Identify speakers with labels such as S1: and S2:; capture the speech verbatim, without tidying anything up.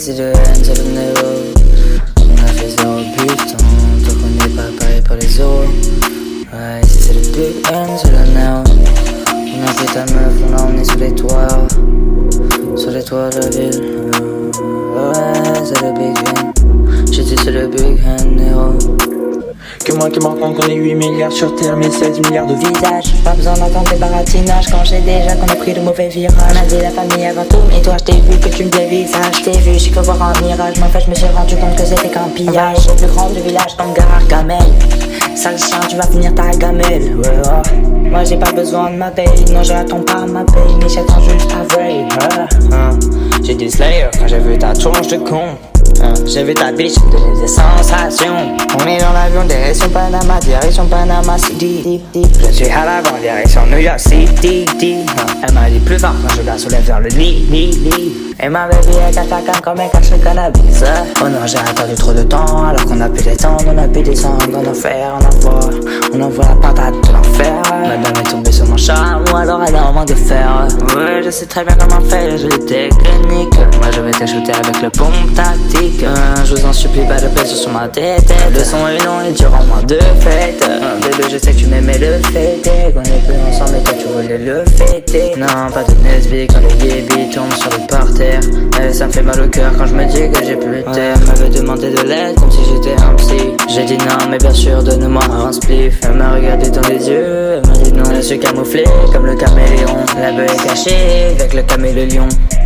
S1: c'est le N, c'est le néo. On a fait zéro but, tant qu'on n'est pas paré pour les os. Ouais, ici c'est le big N, c'est le néo. On a pris ta meuf, on l'a emmené sur les toits. Sur les toits de la ville. Ouais, c'est le big N. J'ai dit c'est le big N, néo.
S2: Que moi qui m'en compte qu'on est huit milliards sur terre, mais seize milliards de visages.
S3: Pas besoin d'attendre des baratinages quand j'ai déjà qu'on a pris le mauvais virage. On a dit la famille avant tout, mais toi je t'ai vu que tu me dévisages. Je t'ai vu, j'ai que voir un mirage, mais en fait je me suis rendu compte que c'était qu'un pillage. Au plus grand du village comme Gargamel. Sale chien, tu vas finir ta gamelle. Ouais, ouais. Moi j'ai pas besoin de ma paye, non je l'attends pas ma paye, mais j'attends juste ta veille.
S2: Ouais, hein. J'ai dit Slayer quand j'ai vu ta tronche de con. Hein. J'ai vu ta biche me donner des sensations. On est dans l'avion direction Panama, direction Panama City. Je suis à l'avant, direction New York City. Hein. Elle m'a dit plus fort quand je la soulève vers le lit, lit, lit.
S3: Et ma baby elle cache la canne comme elle cache le cannabis.
S1: Oh non, j'ai attendu trop de temps, alors qu'on a pu descendre, on a pu descendre en enfer, on envoie, on envoie la patate de l'enfer. Madame est tombée sur mon charme, ou alors elle a envie de faire.
S3: Ouais, je sais très bien comment faire, j'ai des techniques.
S1: Moi je vais te shooter avec le pompe tactique. Je vous en supplie, pas de pression sur ma tête. Le son est long et durant moins de fêtes. Bébé, je sais que tu m'aimais le fêter. Qu'on est plus ensemble et toi tu voulais le fêter. Non, pas de Nesby quand les yébis tombent sur le parterre. Eh, ça me fait mal au cœur quand je me dis que j'ai plus de terre. Elle m'avait demandé de l'aide comme si j'étais un psy. J'ai dit non, mais bien sûr, donne-moi un spliff. Elle m'a regardé dans les yeux, elle m'a dit non. Je suis camouflé comme le caméléon. La beuh est cachée avec le caméléon.